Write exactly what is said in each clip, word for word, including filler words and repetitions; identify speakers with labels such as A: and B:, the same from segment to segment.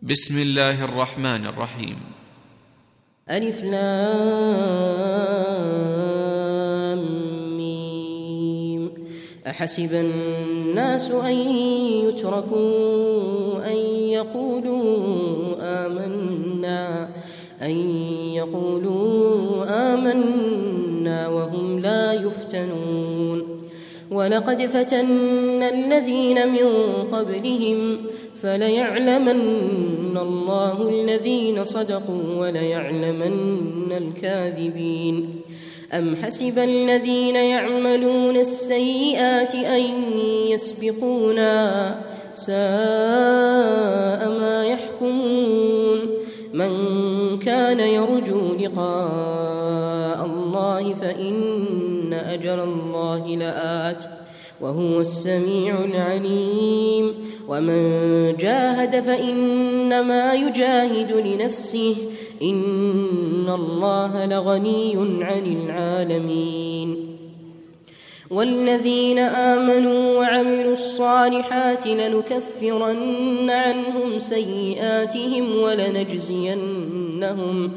A: بسم الله الرحمن الرحيم.
B: ألف لام ميم. أحسب الناس أن يتركوا أن يقولوا آمنا أن يقولوا آمنا وهم لا يفتنون. ولقد فتنا الذين من قبلهم فليعلمن الله الذين صدقوا وليعلمن الكاذبين. أم حسب الذين يعملون السيئات أن يسبقونا ساء ما يحكمون. من كان يرجو لقاء الله فإن أجل الله لآت وهو السميع العليم. ومن جاهد فإنما يجاهد لنفسه إن الله لغني عن العالمين. والذين آمنوا وعملوا الصالحات لنكفرن عنهم سيئاتهم ولنجزينهم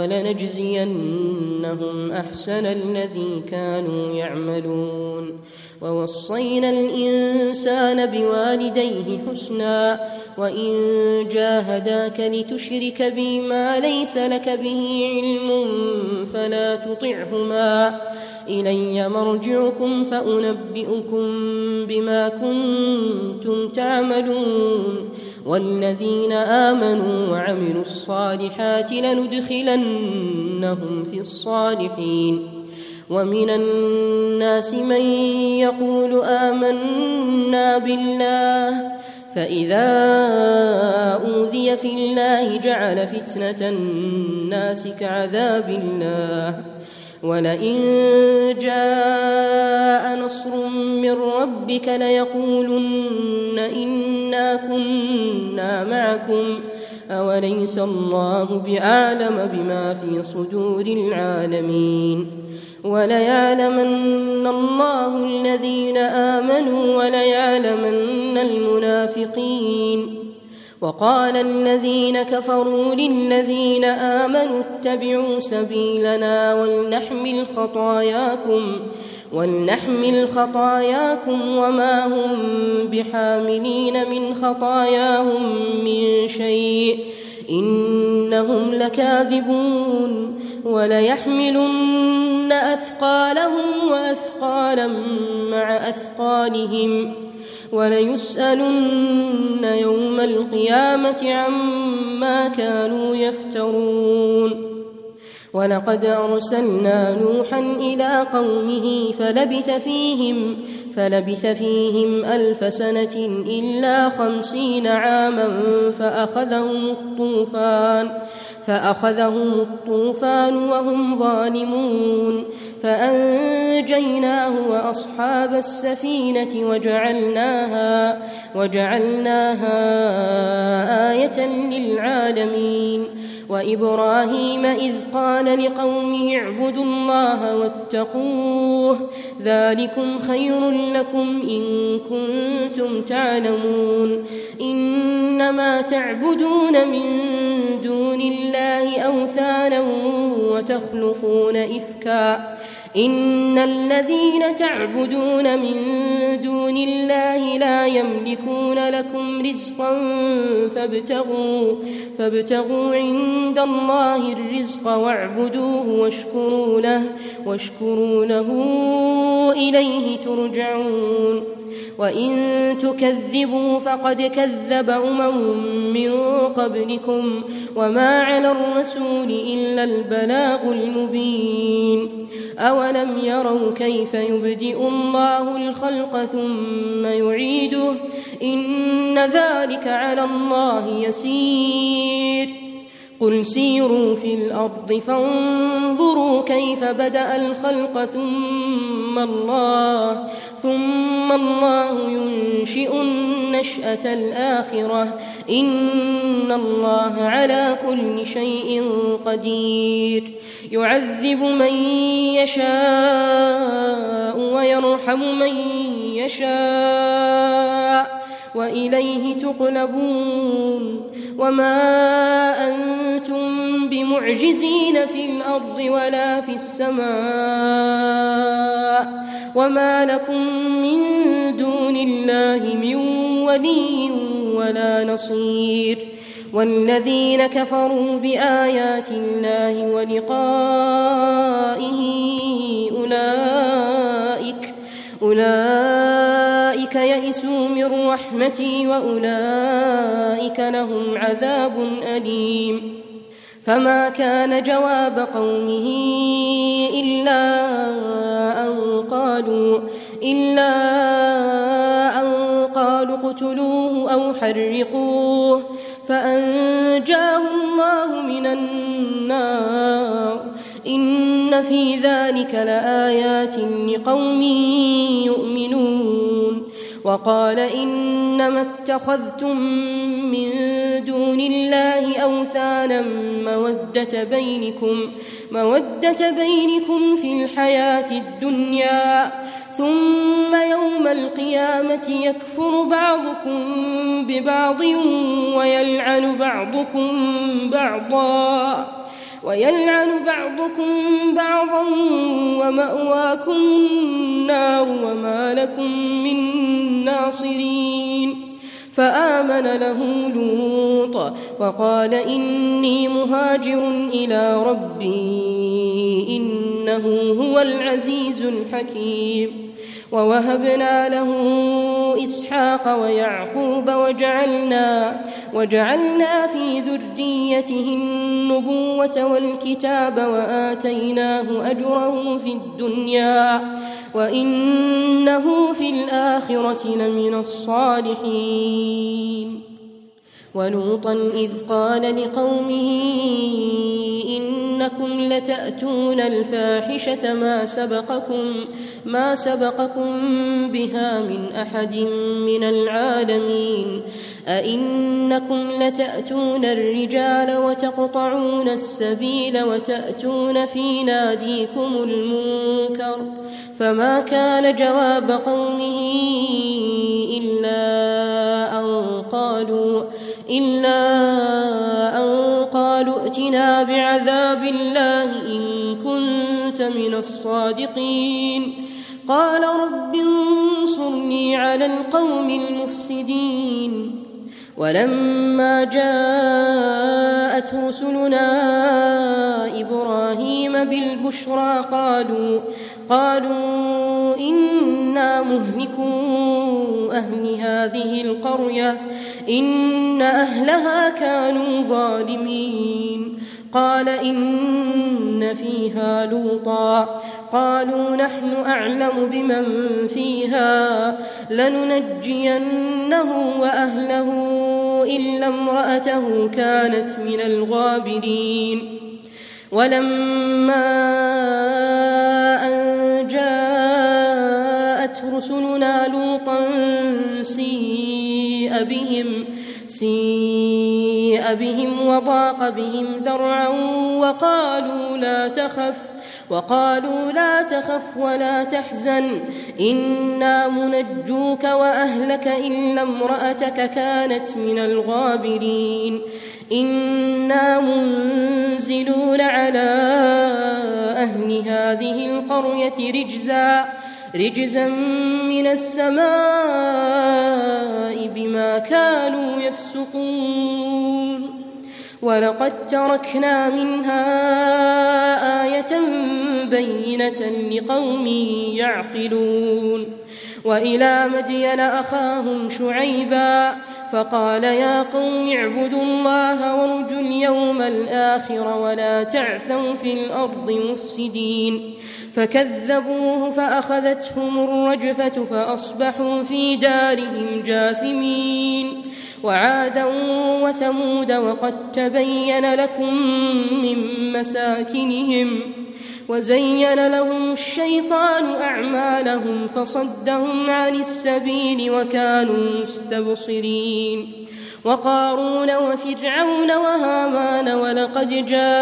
B: ولنجزينهم أحسن الذي كانوا يعملون. ووصينا الإنسان بوالديه حسنا وإن جاهداك لتشرك بي ما ليس لك به علم فلا تطعهما إلي مرجعكم فأنبئكم بما كنتم تعملون. والذين آمنوا وعملوا الصالحات لندخلنهم في الصالحين. ومن الناس من يقول آمنا بالله فإذا أوذي في الله جعل فتنة الناس كعذاب الله. ولئن جاء نصر من ربك ليقولن إنا كنا معكم أوليس الله بأعلم بما في صدور العالمين. وليعلمن الله الذين آمنوا وليعلمن المنافقين. وقال الذين كفروا للذين آمنوا اتبعوا سبيلنا ولنحمل خطاياكم ولنحمل خطاياكم وما هم بحاملين من خطاياهم من شيء إنهم لكاذبون. وليحملن أثقالهم وأثقالا مع أثقالهم وليسألن يوم القيامة عما كانوا يفترون. ولقد أرسلنا نوحا إلى قومه فلبث فيهم فلبث فيهم ألف سنة إلا خمسين عاما فأخذهم الطوفان فأخذهم الطوفان وهم ظالمون فأنجيناه وأصحاب السفينة وجعلناها وجعلناها آية للعالمين. وإبراهيم إذ قال لقومه اعبدوا الله واتقوه ذلكم خير لكم إن كنتم تعلمون. إنما تعبدون من دون الله أوثانا وتخلقون إفكا إن الذين تعبدون من دون الله لا يملكون لكم رزقا فابتغوا, فابتغوا عند الله الرزق واعبدوه واشكروا له, واشكروا له إليه ترجعون. وإن تكذبوا فقد كذب أمم من قبلكم وما على الرسول إلا البلاغ المبين. أولم يروا كيف يبدئ الله الخلق ثم يعيده إن ذلك على الله يسير. قل سيروا في الأرض فانظروا كيف بدأ الخلق ثم الله ثم الله ينشئ النشأة الآخرة إن الله على كل شيء قدير. يعذب من يشاء ويرحم من يشاء وإليه تقلبون. وما أنتم بمعجزين في الأرض ولا في السماء وما لكم من دون الله من ولي ولا نصير والذين كفروا بآيات الله ولقائه أولئك أولئك يئسوا من رحمتي وأولئك لهم عذاب أليم فما كان جواب قومه إلا أن قالوا إلا أن قالوا اقتلوه أو حرقوه فأنجاه الله من النار إن في ذلك لآيات لقوم يؤمنون وقال إنما اتخذتم من دون الله أوثانا مودة بينكم مودة بينكم في الحياة الدنيا ثم يوم القيامة يكفر بعضكم ببعض ويلعن بعضكم بعضا ويلعن بعضكم بعضا ومأواكم النار وما لكم من ناصرين فآمن له لوط وقال إني مهاجر إلى ربي إنه هو العزيز الحكيم ووهبنا له إسحاق ويعقوب وجعلنا, وجعلنا في ذريته النبوة والكتاب وآتيناه أجره في الدنيا وإنه في الآخرة لمن الصالحين ولوطا إذ قال لقومه إنكم لتأتون الفاحشة ما سبقكم, ما سبقكم بها من أحد من العالمين أئنكم لتأتون الرجال وتقطعون السبيل وتأتون في ناديكم المنكر فما كان جواب قومه إلا أن قالوا إلا أن قالوا ائتنا بعذاب الله إن كنت من الصادقين قال رب انصرني على القوم المفسدين ولما جاءت رسلنا إبراهيم بالبشرى قالوا قالوا إنا مهلكو أهل هذه القرية إن أهلها كانوا ظالمين قال إن فيها لوطا قالوا نحن أعلم بمن فيها لننجينه وأهله إلا امرأته كانت من الغابرين ولما أن جاءت رسلنا لوطا سيء بهم سيء بهم وضاق بهم ذرعا وقالوا لا تخف وقالوا لا تخف ولا تحزن إنا منجوك وأهلك إلا امرأتك كانت من الغابرين إنا منزلون على أهل هذه القرية رجزا رجزا من السماء بما كانوا يفسقون ولقد تركنا منها آية بينة لقوم يعقلون وإلى مدين أخاهم شعيبا فقال يا قوم اعبدوا الله وارجوا اليوم الآخر ولا تعثوا في الأرض مفسدين فكذبوه فأخذتهم الرجفة فأصبحوا في دارهم جاثمين وعادا وثمود وقد تبين لكم من مساكنهم وزين لهم الشيطان أعمالهم فصدهم عن السبيل وكانوا مستبصرين وقارون وفرعون وهامان ولقد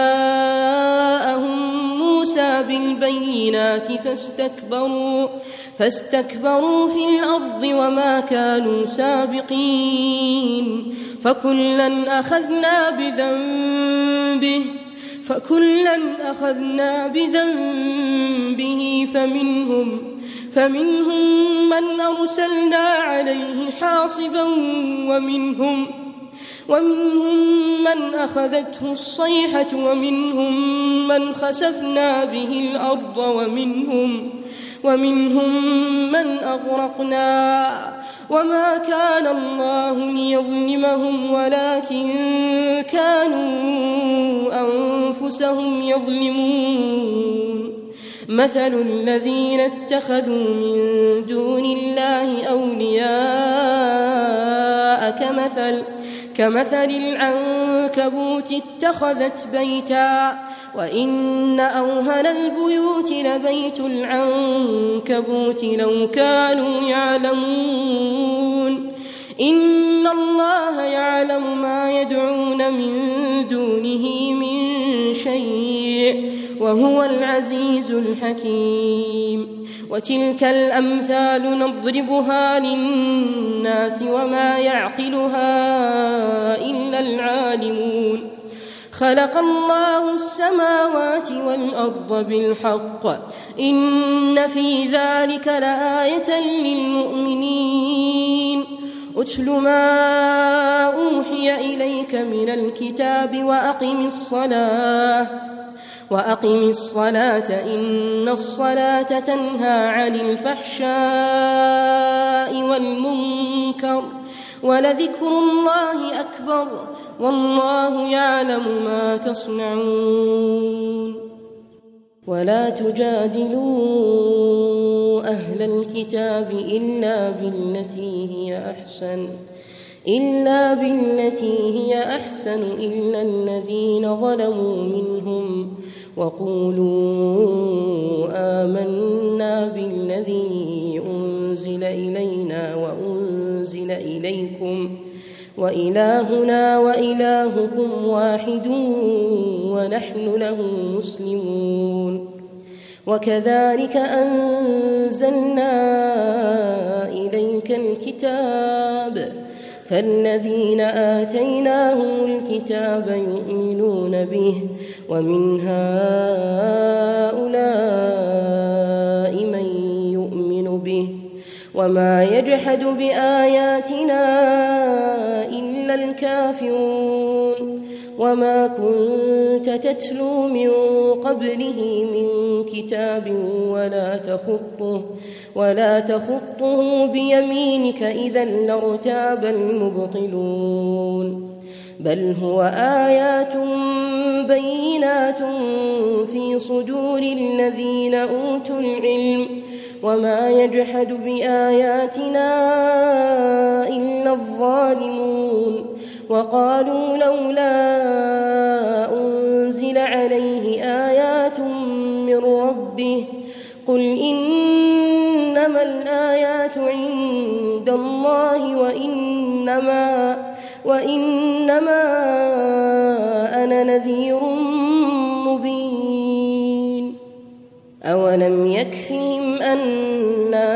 B: جاءهم موسى بالبينات فاستكبروا فاستكبروا في الأرض وما كانوا سابقين فكلا أخذنا بذنبه فكلا أخذنا بذنبه فمنهم فمنهم من أرسلنا عليه حاصبا ومنهم ومنهم من أخذته الصيحة ومنهم من خسفنا به الأرض ومنهم ومنهم من أغرقنا وما كان الله ليظلمهم ولكن كانوا أنفسهم يظلمون مثل الذين اتخذوا من دون الله أولياء كمثل كمثل العنكبوت اتخذت بيتا وإن أوهن البيوت لبيت العنكبوت لو كانوا يعلمون إن الله يعلم ما يدعون من دونه من شيء وهو العزيز الحكيم وتلك الأمثال نضربها للناس وما يعقلها إلا العالمون خلق الله السماوات والأرض بالحق إن في ذلك لآية للمؤمنين أتل ما أوحي إليك من الكتاب وأقم الصلاة وأقم الصلاة إن الصلاة تنهى عن الفحشاء والمنكر ولذكر الله أكبر والله يعلم ما تصنعون ولا تجادلوا أهل الكتاب إلا بالتي هي أحسن إلا بالتي هي أحسن إلا الذين ظلموا منهم وقولوا آمنا بالذي أنزل إلينا وأنزل إليكم وإلهنا وإلهكم واحد ونحن له مسلمون وكذلك أنزلنا إليك الكتاب فالذين آتيناهم الكتاب يؤمنون به ومن هؤلاء من يؤمن به وما يجحد بآياتنا إلا الكافرون وما كنت تتلو من قبله من كتاب ولا تخطه ولا تخطه بيمينك إذا لارتاب المبطلون بل هو آيات بينات في صدور الذين أوتوا العلم وما يجحد بآياتنا إلا الظالمون وقالوا لولا أنزل عليه آيات من ربه قل إنما الآيات عند الله وإنما وإنما أنا نذير مبين أولم يكفهم أنا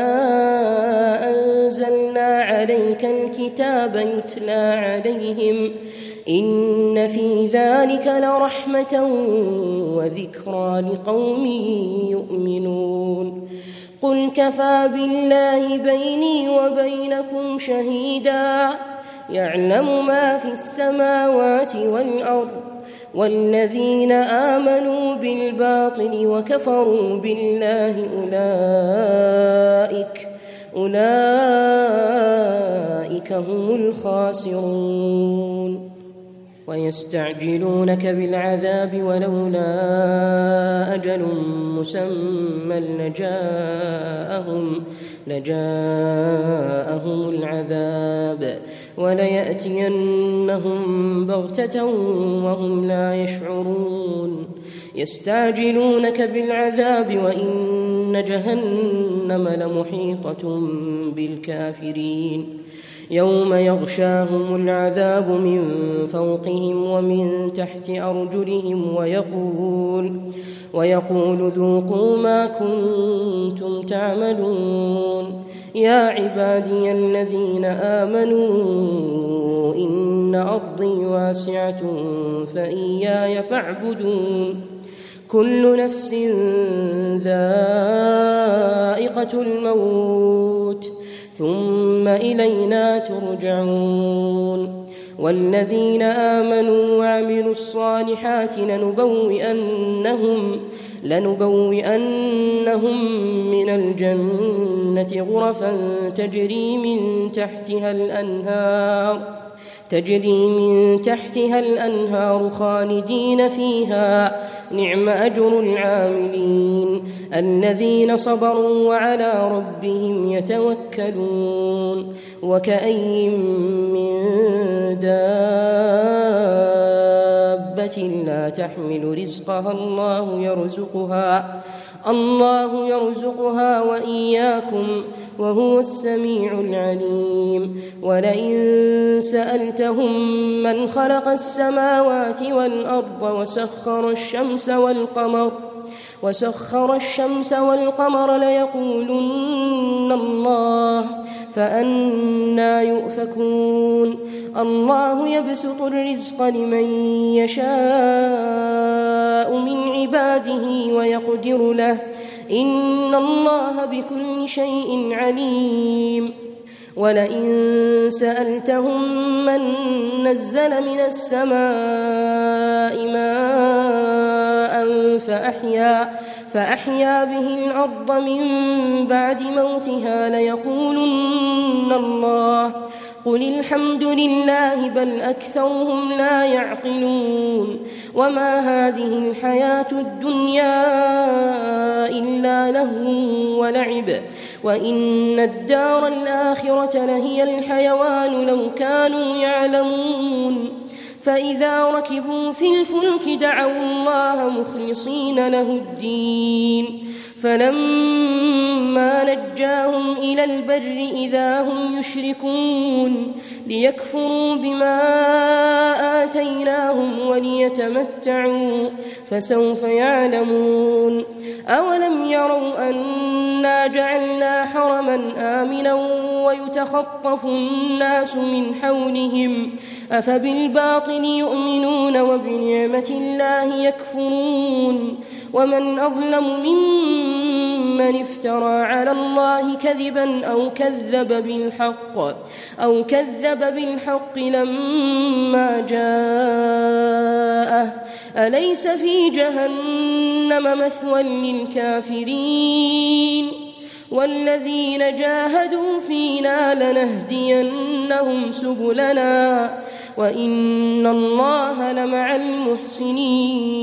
B: أنزلنا عليك الكتاب يتلى عليهم إن في ذلك لرحمة وذكرى لقوم يؤمنون قل كفى بالله بيني وبينكم شهيدا يعلم ما في السماوات والأرض والذين آمنوا بالباطل وكفروا بالله أولئك أولئك هم الخاسرون ويستعجلونك بالعذاب ولولا أجل مسمى لجاءهم لجاءهم العذاب وليأتينهم بغتة وهم لا يشعرون يستعجلونك بالعذاب وإن جهنم لمحيطة بالكافرين يوم يغشاهم العذاب من فوقهم ومن تحت أرجلهم ويقول ويقول ذوقوا ما كنتم تعملون يا عبادي الذين آمنوا إن إن أرضي واسعة فإياي فاعبدون كل نفس ذائقة الموت ثم إلينا ترجعون والذين آمنوا وعملوا الصالحات لنبوئنهم لنبوئنهم من الجنة غرفا تجري من تحتها الأنهار تجري من تحتها الأنهار خالدين فيها نعم أجر العاملين الذين صبروا وعلى ربهم يتوكلون وكأي من دابة لا تحمل رزقها الله يرزقها الله يرزقها وإياكم وهو السميع العليم ولئن سألتهم من خلق السماوات والأرض وسخر الشمس والقمر وسخر الشمس والقمر ليقولن الله فأنى يؤفكون الله يبسط الرزق لمن يشاء من عباده ويقدر له إن الله بكل شيء عليم ولئن سألتهم من نزل من السماء ماء فأحيا, فأحيا به الأرض من بعد موتها ليقولن الله قل الحمد لله بل أكثرهم لا يعقلون وما هذه الحياة الدنيا إلا لهو ولعب وإن الدار الآخرة لهي الحيوان لو كانوا يعلمون فإذا ركبوا في الفلك دعوا الله مخلصين له الدين فلما نجاهم إلى البر إذا هم يشركون ليكفروا بما آتيناهم وليتمتعوا فسوف يعلمون أولم يروا أنا جعلنا حرما آمنا ويتخطف الناس من حولهم أفبالباطل يؤمنون وبنعمة الله يكفرون ومن أظلم ممن افترى على الله كذبا أو كذب بالحق أو كذب بالحق لما جاءه أليس في جهنم مثوى للكافرين والذين جاهدوا فينا لنهدينهم سبلنا وإن الله لمع المحسنين